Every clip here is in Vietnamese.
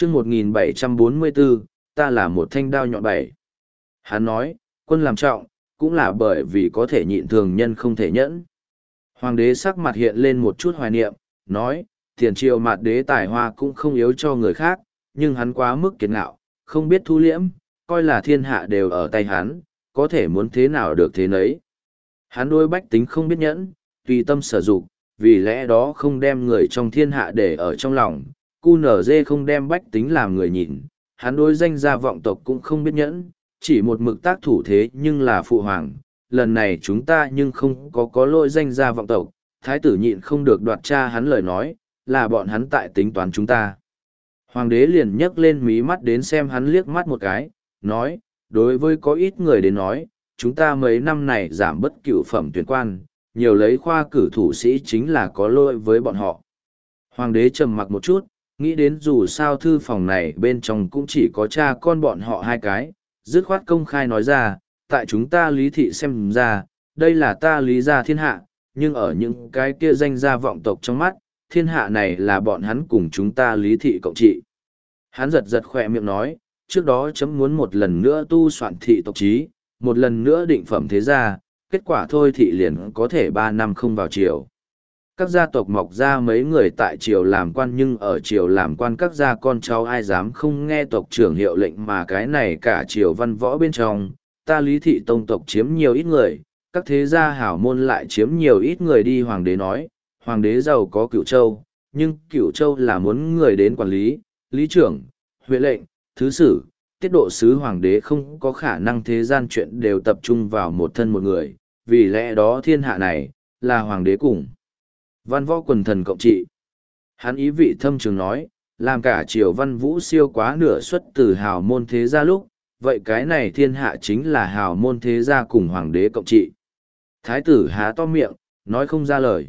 chương 1744, ta là một thanh đao nhọn bảy. Hắn nói, quân làm trọng, cũng là bởi vì có thể nhịn thường nhân không thể nhẫn. Hoàng đế sắc mặt hiện lên một chút hoài niệm, nói, tiền triều mạt đế tài hoa cũng không yếu cho người khác, nhưng hắn quá mức kiệt ngạo, không biết thu liễm, coi là thiên hạ đều ở tay hắn, có thể muốn thế nào được thế nấy. Hắn đối bách tính không biết nhẫn, tùy tâm sở dụng, vì lẽ đó không đem người trong thiên hạ để ở trong lòng, QNZ không đem bách tính làm người nhìn, hắn đối danh gia vọng tộc cũng không biết nhẫn, chỉ một mực tác thủ thế nhưng là phụ hoàng, lần này chúng ta nhưng không có lỗi danh gia vọng tộc, thái tử nhịn không được đoạt cha hắn lời nói, là bọn hắn tại tính toán chúng ta. Hoàng đế liền nhấc lên mí mắt đến xem hắn liếc mắt một cái, nói, đối với có ít người đến nói, chúng ta mấy năm này giảm bất cửu phẩm tuyển quan, nhiều lấy khoa cử thủ sĩ chính là có lỗi với bọn họ. Hoàng đế trầm mặc một chút, nghĩ đến dù sao thư phòng này bên trong cũng chỉ có cha con bọn họ hai cái, dứt khoát công khai nói ra, tại chúng ta lý thị xem ra, đây là ta lý gia thiên hạ, nhưng ở những cái kia danh gia vọng tộc trong mắt, thiên hạ này là bọn hắn cùng chúng ta lý thị cộng trị. Hắn giật giật khỏe miệng nói, trước đó chấm muốn một lần nữa tu soạn thị tộc trí, một lần nữa định phẩm thế gia, kết quả thôi thị liền có thể 3 năm không vào triều. Các gia tộc mọc ra mấy người tại triều làm quan, nhưng ở triều làm quan các gia con cháu ai dám không nghe tộc trưởng hiệu lệnh, mà cái này cả triều văn võ bên trong, ta lý thị tông tộc chiếm nhiều ít người, các thế gia hảo môn lại chiếm nhiều ít người đi. Hoàng đế nói, hoàng đế giàu có Cửu Châu, nhưng Cửu Châu là muốn người đến quản lý, lý trưởng, huyện lệnh, thứ sử, tiết độ sứ, hoàng đế không có khả năng thế gian chuyện đều tập trung vào một thân một người, vì lẽ đó thiên hạ này, là hoàng đế cùng văn võ quần thần cộng trị. Hắn ý vị thâm trường nói, làm cả triều văn vũ siêu quá nửa xuất từ hào môn thế gia lúc, vậy cái này thiên hạ chính là hào môn thế gia cùng hoàng đế cộng trị. Thái tử há to miệng, nói không ra lời.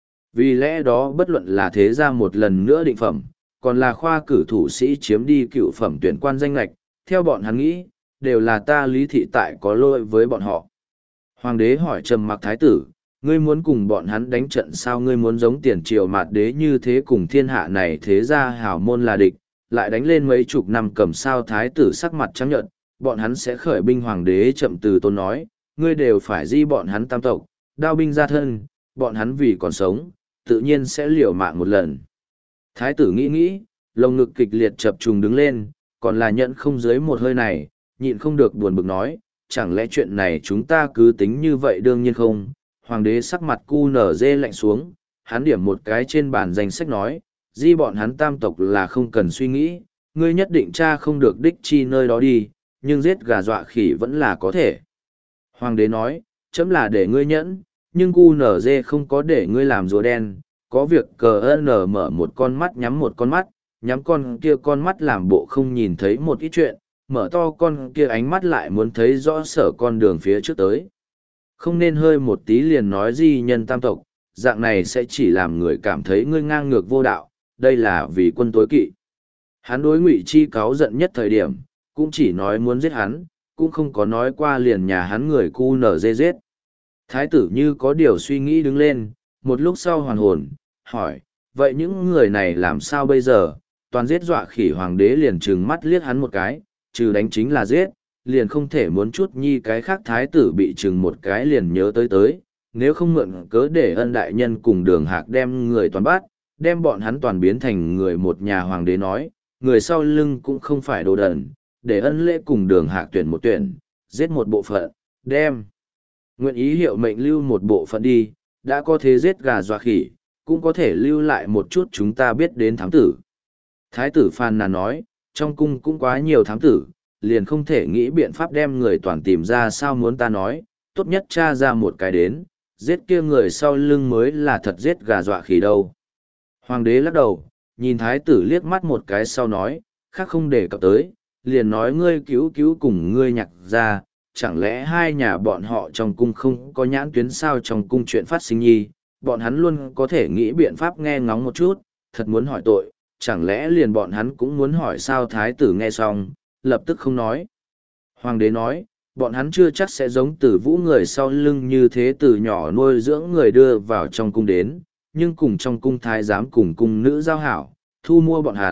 Vì lẽ đó bất luận là thế gia một lần nữa định phẩm, còn là khoa cử thủ sĩ chiếm đi cựu phẩm tuyển quan danh lệch, theo bọn hắn nghĩ, đều là ta lý thị tại có lỗi với bọn họ. Hoàng đế hỏi trầm mặc thái tử, ngươi muốn cùng bọn hắn đánh trận sao? Ngươi muốn giống tiền triều mạt đế như thế cùng thiên hạ này thế gia hảo môn là địch, lại đánh lên mấy chục năm cầm sao? Thái tử sắc mặt trắng nhợt, bọn hắn sẽ khởi binh. Hoàng đế chậm từ tôn nói, ngươi đều phải di bọn hắn tam tộc, đao binh ra thân, bọn hắn vì còn sống, tự nhiên sẽ liều mạng một lần. Thái tử nghĩ nghĩ, lồng ngực kịch liệt chập trùng đứng lên, còn là nhận không dưới một hơi này, nhịn không được buồn bực nói, chẳng lẽ chuyện này chúng ta cứ tính như vậy? Đương nhiên không. Hoàng đế sắc mặt QNZ lạnh xuống, hắn điểm một cái trên bàn danh sách nói, di bọn hắn tam tộc là không cần suy nghĩ, ngươi nhất định cha không được đích chi nơi đó đi, nhưng giết gà dọa khỉ vẫn là có thể. Hoàng đế nói, chấm là để ngươi nhẫn, nhưng QNZ không có để ngươi làm rùa đen, có việc CN mở một con mắt nhắm một con mắt, nhắm con kia con mắt làm bộ không nhìn thấy một ít chuyện, mở to con kia ánh mắt lại muốn thấy rõ sở con đường phía trước tới. Không nên hơi một tí liền nói di nhân tam tộc, dạng này sẽ chỉ làm người cảm thấy ngươi ngang ngược vô đạo, đây là vì quân tối kỵ. Hắn đối Ngụy Chi cáu giận nhất thời điểm, cũng chỉ nói muốn giết hắn, cũng không có nói qua liền nhà hắn người QNZ giết. Thái tử như có điều suy nghĩ đứng lên, một lúc sau hoàn hồn, hỏi, vậy những người này làm sao bây giờ? Toàn giết dọa khỉ. Hoàng đế liền trừng mắt liếc hắn một cái, trừ đánh chính là giết, liền không thể muốn chút nhi cái khác. Thái tử bị trừng một cái liền nhớ tới, nếu không mượn cớ để Ân đại nhân cùng Đường Hạc đem người toàn bắt, đem bọn hắn toàn biến thành người một nhà. Hoàng đế nói, người sau lưng cũng không phải đồ đần, để Ân lễ cùng Đường Hạc tuyển một tuyển, giết một bộ phận, đem nguyện ý hiệu mệnh lưu một bộ phận đi, đã có thế giết gà dọa khỉ, cũng có thể lưu lại một chút chúng ta biết đến thám tử. Thái tử phàn nàn nói, trong cung cũng quá nhiều thám tử, liền không thể nghĩ biện pháp đem người toàn tìm ra sao? Muốn ta nói, tốt nhất tra ra một cái đến, giết kia người sau lưng mới là thật giết gà dọa khỉ đâu. Hoàng đế lắc đầu, nhìn thái tử liếc mắt một cái sau nói, khác không để cập tới, liền nói ngươi cứu cùng ngươi nhạc ra, chẳng lẽ hai nhà bọn họ trong cung không có nhãn tuyến sao? Trong cung chuyện phát sinh nhi, bọn hắn luôn có thể nghĩ biện pháp nghe ngóng một chút, thật muốn hỏi tội, chẳng lẽ liền bọn hắn cũng muốn hỏi sao? Thái tử nghe xong, lập tức không nói. Hoàng đế nói, bọn hắn chưa chắc sẽ giống Tử Vũ người sau lưng như thế, từ nhỏ nuôi dưỡng người đưa vào trong cung đến, nhưng cùng trong cung thái giám cùng cung nữ giao hảo, thu mua bọn hắn,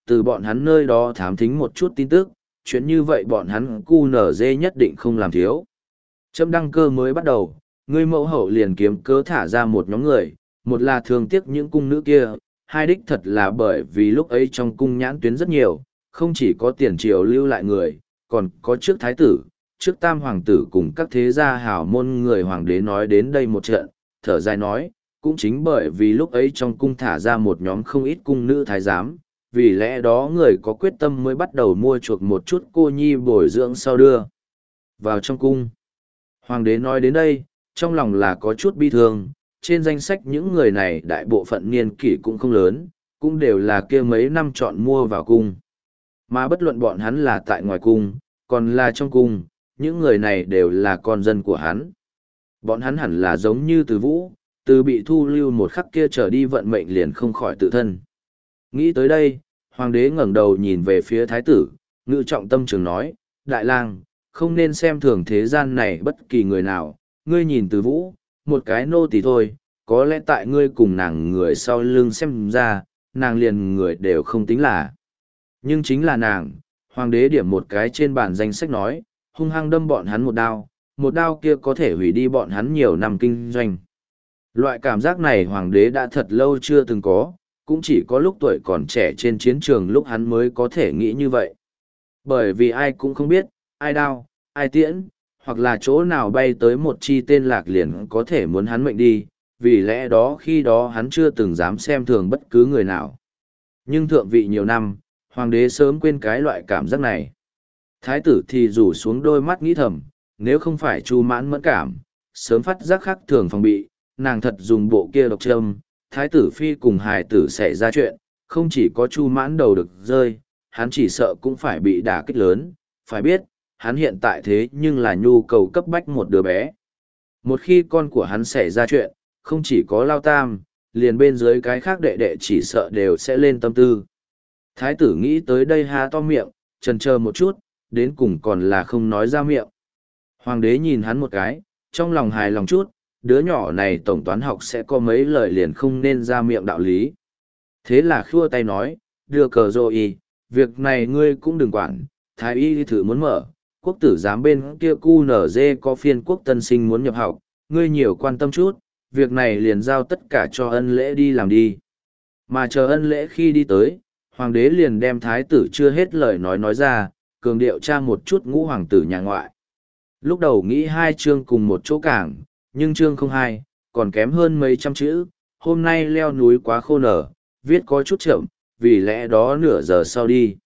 từ bọn hắn nơi đó thám thính một chút tin tức, chuyện như vậy bọn hắn QNZ nhất định không làm thiếu. Châm đăng cơ mới bắt đầu, ngươi mẫu hậu liền kiếm cớ thả ra một nhóm người, một là thương tiếc những cung nữ kia, hai đích thật là bởi vì lúc ấy trong cung nhãn tuyến rất nhiều, không chỉ có tiền triều lưu lại người, còn có trước thái tử, trước tam hoàng tử cùng các thế gia hào môn người hoàng đế nói đến đây một trận, thở dài nói, cũng chính bởi vì lúc ấy trong cung thả ra một nhóm không ít cung nữ thái giám, vì lẽ đó người có quyết tâm mới bắt đầu mua chuộc một chút cô nhi bồi dưỡng sau đưa vào trong cung. Hoàng đế nói đến đây, trong lòng là có chút bi thương, trên danh sách những người này đại bộ phận niên kỷ cũng không lớn, cũng đều là kia mấy năm chọn mua vào cung. Mà bất luận bọn hắn là tại ngoài cung, còn là trong cung, những người này đều là con dân của hắn. Bọn hắn hẳn là giống như Từ Vũ, từ bị thu lưu một khắc kia trở đi vận mệnh liền không khỏi tự thân. Nghĩ tới đây, hoàng đế ngẩng đầu nhìn về phía thái tử, ngự trọng tâm trường nói, đại lang, không nên xem thường thế gian này bất kỳ người nào, ngươi nhìn Từ Vũ, một cái nô tỳ thôi, có lẽ tại ngươi cùng nàng người sau lưng xem ra, nàng liền người đều không tính là. Nhưng chính là nàng, hoàng đế điểm một cái trên bàn danh sách nói, hung hăng đâm bọn hắn một đao kia có thể hủy đi bọn hắn nhiều năm kinh doanh. Loại cảm giác này hoàng đế đã thật lâu chưa từng có, cũng chỉ có lúc tuổi còn trẻ trên chiến trường lúc hắn mới có thể nghĩ như vậy. Bởi vì ai cũng không biết, ai đao, ai tiễn, hoặc là chỗ nào bay tới một chi tên lạc liền có thể muốn hắn mệnh đi, vì lẽ đó khi đó hắn chưa từng dám xem thường bất cứ người nào. Nhưng thượng vị nhiều năm, hoàng đế sớm quên cái loại cảm giác này. Thái tử thì rủ xuống đôi mắt nghĩ thầm, nếu không phải Chu Mãn mẫn cảm, sớm phát giác khác thường phòng bị, nàng thật dùng bộ kia độc châm, thái tử phi cùng hài tử xảy ra chuyện, không chỉ có Chu Mãn đầu được rơi, hắn chỉ sợ cũng phải bị đả kích lớn, phải biết, hắn hiện tại thế nhưng là nhu cầu cấp bách một đứa bé. Một khi con của hắn xảy ra chuyện, không chỉ có Lao Tam, liền bên dưới cái khác đệ đệ chỉ sợ đều sẽ lên tâm tư. Thái tử nghĩ tới đây há to miệng, chần chờ một chút, đến cùng còn là không nói ra miệng. Hoàng đế nhìn hắn một cái, trong lòng hài lòng chút, đứa nhỏ này tổng toán học sẽ có mấy lời liền không nên ra miệng đạo lý. Thế là khua tay nói, đưa cờ rồi, việc này ngươi cũng đừng quản, thái y thử muốn mở, quốc tử giám bên kia QNZ có phiên quốc tân sinh muốn nhập học, ngươi nhiều quan tâm chút, việc này liền giao tất cả cho ân lễ đi làm đi. Mà chờ ân lễ khi đi tới, hoàng đế liền đem thái tử chưa hết lời nói ra, cường điệu tra một chút ngũ hoàng tử nhà ngoại. Lúc đầu nghĩ hai chương cùng một chỗ cảng, nhưng chương không hai, còn kém hơn mấy trăm chữ, hôm nay leo núi quá khô nở, viết có chút chậm, vì lẽ đó nửa giờ sau đi.